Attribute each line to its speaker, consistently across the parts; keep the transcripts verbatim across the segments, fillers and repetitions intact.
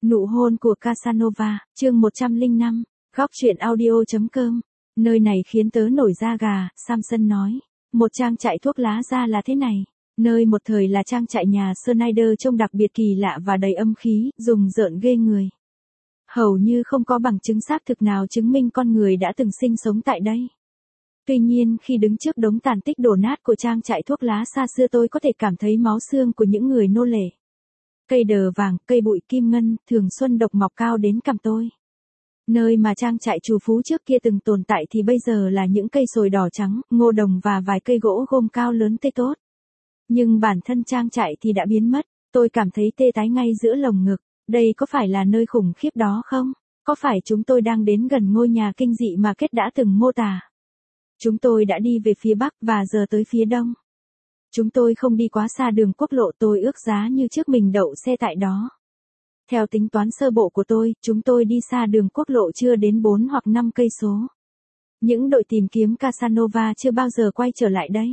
Speaker 1: Nụ hôn của Casanova, chương một trăm lẻ năm, góc truyện audio.com. Nơi này khiến tớ nổi da gà, Samson nói. Một trang trại thuốc lá ra là thế này. Nơi một thời là trang trại nhà Schneider trông đặc biệt kỳ lạ và đầy âm khí, rùng rợn ghê người. Hầu như không có bằng chứng xác thực nào chứng minh con người đã từng sinh sống tại đây. Tuy nhiên khi đứng trước đống tàn tích đổ nát của trang trại thuốc lá xa xưa tôi có thể cảm thấy máu xương của những người nô lệ. Cây đờ vàng, cây bụi kim ngân, thường xuân độc mọc cao đến cằm tôi. Nơi mà trang trại trù phú trước kia từng tồn tại thì bây giờ là những cây sồi đỏ trắng, ngô đồng và vài cây gỗ gôm cao lớn tê tốt. Nhưng bản thân trang trại thì đã biến mất, tôi cảm thấy tê tái ngay giữa lồng ngực. Đây có phải là nơi khủng khiếp đó không? Có phải chúng tôi đang đến gần ngôi nhà kinh dị mà Kết đã từng mô tả? Chúng tôi đã đi về phía bắc và giờ tới phía đông. Chúng tôi không đi quá xa đường quốc lộ, tôi ước giá như trước mình đậu xe tại đó. Theo tính toán sơ bộ của tôi, chúng tôi đi xa đường quốc lộ chưa đến bốn hoặc năm cây số. Những đội tìm kiếm Casanova chưa bao giờ quay trở lại đây.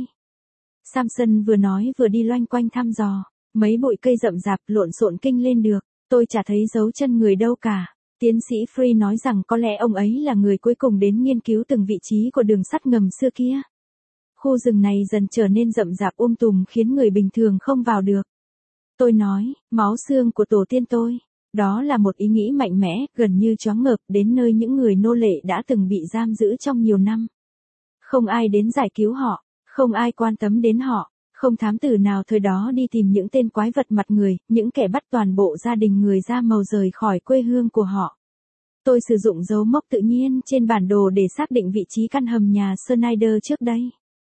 Speaker 1: Samson vừa nói vừa đi loanh quanh thăm dò, mấy bụi cây rậm rạp lộn xộn kinh lên được, tôi chả thấy dấu chân người đâu cả. Tiến sĩ Free nói rằng có lẽ ông ấy là người cuối cùng đến nghiên cứu từng vị trí của đường sắt ngầm xưa kia. Khu rừng này dần trở nên rậm rạp um tùm khiến người bình thường không vào được. Tôi nói, máu xương của tổ tiên tôi. Đó là một ý nghĩ mạnh mẽ, gần như choáng ngợp, đến nơi những người nô lệ đã từng bị giam giữ trong nhiều năm. Không ai đến giải cứu họ, không ai quan tâm đến họ, không thám tử nào thời đó đi tìm những tên quái vật mặt người, những kẻ bắt toàn bộ gia đình người da màu rời khỏi quê hương của họ. Tôi sử dụng dấu mốc tự nhiên trên bản đồ để xác định vị trí căn hầm nhà Schneider trước đây.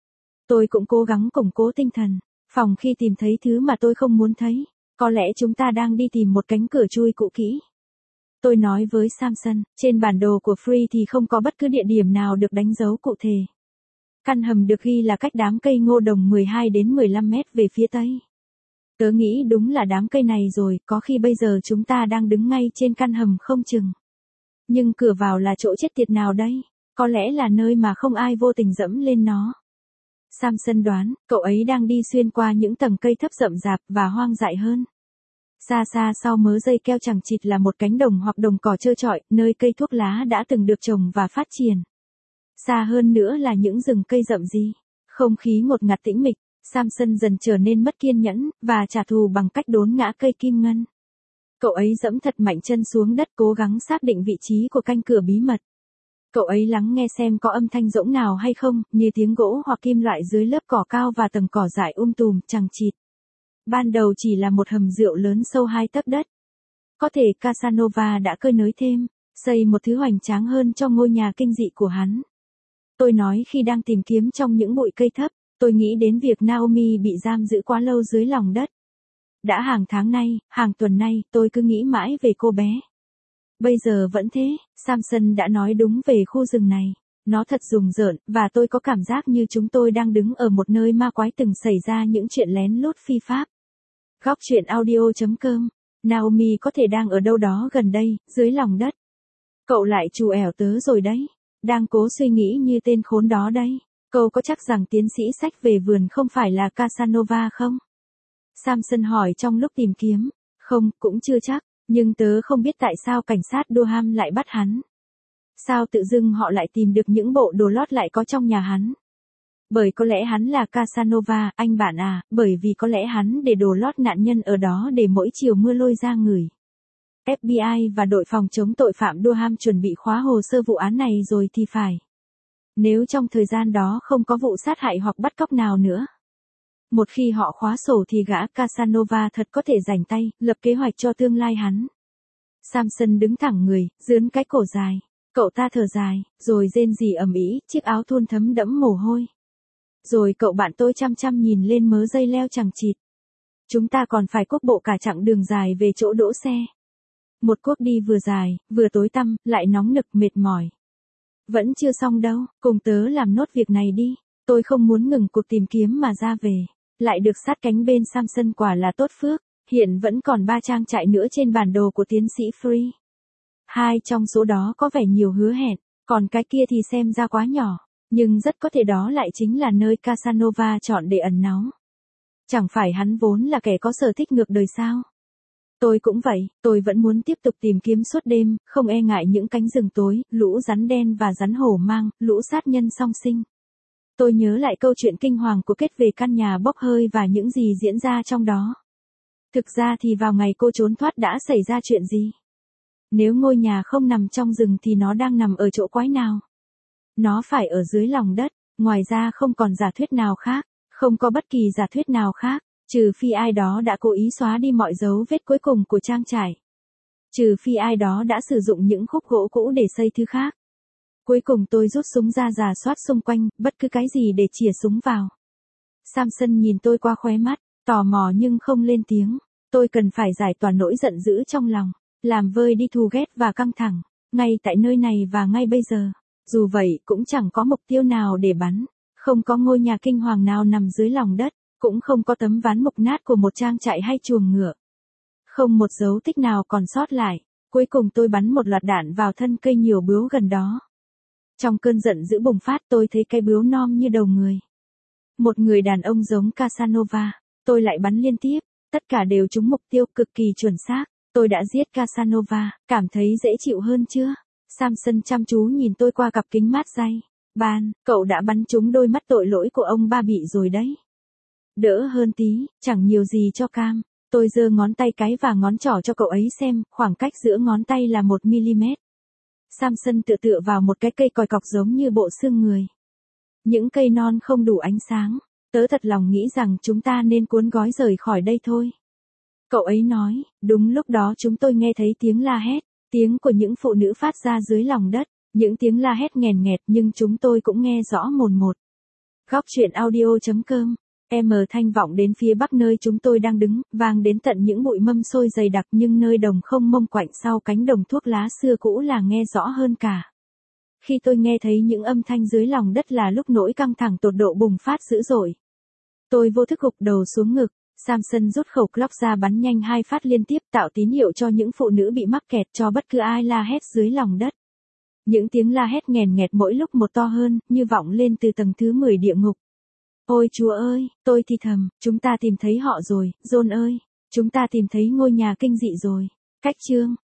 Speaker 1: Tôi cũng cố gắng củng cố tinh thần, phòng khi tìm thấy thứ mà tôi không muốn thấy. Có lẽ chúng ta đang đi tìm một cánh cửa chui cũ kỹ. Tôi nói với Samson, trên bản đồ của Free thì không có bất cứ địa điểm nào được đánh dấu cụ thể. Căn hầm được ghi là cách đám cây ngô đồng mười hai đến mười lăm mét về phía tây. Tớ nghĩ đúng là đám cây này rồi, có khi bây giờ chúng ta đang đứng ngay trên căn hầm không chừng. Nhưng cửa vào là chỗ chết tiệt nào đây? Có lẽ là nơi mà không ai vô tình dẫm lên nó. Samson đoán, cậu ấy đang đi xuyên qua những tầng cây thấp rậm rạp và hoang dại hơn. Xa xa sau mớ dây keo chằng chịt là một cánh đồng hoặc đồng cỏ trơ trọi, nơi cây thuốc lá đã từng được trồng và phát triển. Xa hơn nữa là những rừng cây rậm rì, không khí ngột ngạt tĩnh mịch. Samson dần trở nên mất kiên nhẫn, và trả thù bằng cách đốn ngã cây kim ngân. Cậu ấy giẫm thật mạnh chân xuống đất cố gắng xác định vị trí của cánh cửa bí mật. Cậu ấy lắng nghe xem có âm thanh rỗng nào hay không, như tiếng gỗ hoặc kim loại dưới lớp cỏ cao và tầng cỏ dại um tùm, chằng chịt. Ban đầu chỉ là một hầm rượu lớn sâu hai tấc đất. Có thể Casanova đã cơi nới thêm, xây một thứ hoành tráng hơn cho ngôi nhà kinh dị của hắn. Tôi nói khi đang tìm kiếm trong những bụi cây thấp, tôi nghĩ đến việc Naomi bị giam giữ quá lâu dưới lòng đất. Đã hàng tháng nay, hàng tuần nay, tôi cứ nghĩ mãi về cô bé. Bây giờ vẫn thế, Samson đã nói đúng về khu rừng này. Nó thật rùng rợn, và tôi có cảm giác như chúng tôi đang đứng ở một nơi ma quái từng xảy ra những chuyện lén lút phi pháp. Góc truyện audio.com. Naomi có thể đang ở đâu đó gần đây, dưới lòng đất. Cậu lại trù ẻo tớ rồi đấy. Đang cố suy nghĩ như tên khốn đó đấy. Cậu có chắc rằng tiến sĩ sách về vườn không phải là Casanova không? Samson hỏi trong lúc tìm kiếm. Không, cũng chưa chắc. Nhưng tớ không biết tại sao cảnh sát Durham lại bắt hắn. Sao tự dưng họ lại tìm được những bộ đồ lót lại có trong nhà hắn? Bởi có lẽ hắn là Casanova, anh bạn à, bởi vì có lẽ hắn để đồ lót nạn nhân ở đó để mỗi chiều mưa lôi ra ngửi. ép bê i và đội phòng chống tội phạm Durham chuẩn bị khóa hồ sơ vụ án này rồi thì phải. Nếu trong thời gian đó không có vụ sát hại hoặc bắt cóc nào nữa. Một khi họ khóa sổ thì gã Casanova thật có thể rảnh tay, lập kế hoạch cho tương lai hắn. Samson đứng thẳng người, dướn cái cổ dài. Cậu ta thở dài, rồi rên rỉ ầm ĩ, chiếc áo thun thấm đẫm mồ hôi. Rồi cậu bạn tôi chăm chăm nhìn lên mớ dây leo chằng chịt. Chúng ta còn phải cuốc bộ cả chặng đường dài về chỗ đỗ xe. Một cuốc đi vừa dài, vừa tối tăm, lại nóng nực mệt mỏi. Vẫn chưa xong đâu, cùng tớ làm nốt việc này đi. Tôi không muốn ngừng cuộc tìm kiếm mà ra về. Lại được sát cánh bên Samson quả là tốt phước. Hiện vẫn còn ba trang trại nữa trên bản đồ của tiến sĩ Free. Hai trong số đó có vẻ nhiều hứa hẹn, còn cái kia thì xem ra quá nhỏ. Nhưng rất có thể đó lại chính là nơi Casanova chọn để ẩn náu. Chẳng phải hắn vốn là kẻ có sở thích ngược đời sao? Tôi cũng vậy, tôi vẫn muốn tiếp tục tìm kiếm suốt đêm, không e ngại những cánh rừng tối, lũ rắn đen và rắn hổ mang, lũ sát nhân song sinh. Tôi nhớ lại câu chuyện kinh hoàng của Kết về căn nhà bốc hơi và những gì diễn ra trong đó. Thực ra thì vào ngày cô trốn thoát đã xảy ra chuyện gì? Nếu ngôi nhà không nằm trong rừng thì nó đang nằm ở chỗ quái nào? Nó phải ở dưới lòng đất, ngoài ra không còn giả thuyết nào khác, không có bất kỳ giả thuyết nào khác, trừ phi ai đó đã cố ý xóa đi mọi dấu vết cuối cùng của trang trại. Trừ phi ai đó đã sử dụng những khúc gỗ cũ để xây thứ khác. Cuối cùng tôi rút súng ra rà soát xung quanh, bất cứ cái gì để chĩa súng vào. Samson nhìn tôi qua khóe mắt, tò mò nhưng không lên tiếng. Tôi cần phải giải tỏa nỗi giận dữ trong lòng, làm vơi đi thù ghét và căng thẳng, ngay tại nơi này và ngay bây giờ. Dù vậy cũng chẳng có mục tiêu nào để bắn, không có ngôi nhà kinh hoàng nào nằm dưới lòng đất, cũng không có tấm ván mục nát của một trang trại hay chuồng ngựa. Không một dấu tích nào còn sót lại. Cuối cùng tôi bắn một loạt đạn vào thân cây nhiều bướu gần đó. Trong cơn giận dữ bùng phát tôi thấy cây bướu non như đầu người. Một người đàn ông giống Casanova. Tôi lại bắn liên tiếp, tất cả đều trúng mục tiêu cực kỳ chuẩn xác. Tôi đã giết Casanova, cảm thấy dễ chịu hơn chưa? Samson chăm chú nhìn tôi qua cặp kính mát dày. Ban, cậu đã bắn trúng đôi mắt tội lỗi của ông ba bị rồi đấy. Đỡ hơn tí, chẳng nhiều gì cho Cam. Tôi giơ ngón tay cái và ngón trỏ cho cậu ấy xem, khoảng cách giữa ngón tay là một mi-li-mét. Samson tựa tựa vào một cái cây còi cọc giống như bộ xương người. Những cây non không đủ ánh sáng, tớ thật lòng nghĩ rằng chúng ta nên cuốn gói rời khỏi đây thôi. Cậu ấy nói, đúng lúc đó chúng tôi nghe thấy tiếng la hét, tiếng của những phụ nữ phát ra dưới lòng đất, những tiếng la hét nghèn nghẹt nhưng chúng tôi cũng nghe rõ mồn một. Góc truyện audio chấm com em thanh vọng đến phía bắc nơi chúng tôi đang đứng, vang đến tận những bụi mâm xôi dày đặc nhưng nơi đồng không mông quạnh sau cánh đồng thuốc lá xưa cũ là nghe rõ hơn cả. Khi tôi nghe thấy những âm thanh dưới lòng đất là lúc nỗi căng thẳng tột độ bùng phát dữ dội. Tôi vô thức gục đầu xuống ngực, Samson rút khẩu Glock ra bắn nhanh hai phát liên tiếp tạo tín hiệu cho những phụ nữ bị mắc kẹt cho bất cứ ai la hét dưới lòng đất. Những tiếng la hét nghèn nghẹt mỗi lúc một to hơn, như vọng lên từ tầng thứ mười địa ngục. Ôi Chúa ơi, tôi thì thầm, chúng ta tìm thấy họ rồi, John ơi, chúng ta tìm thấy ngôi nhà kinh dị rồi. Cách chương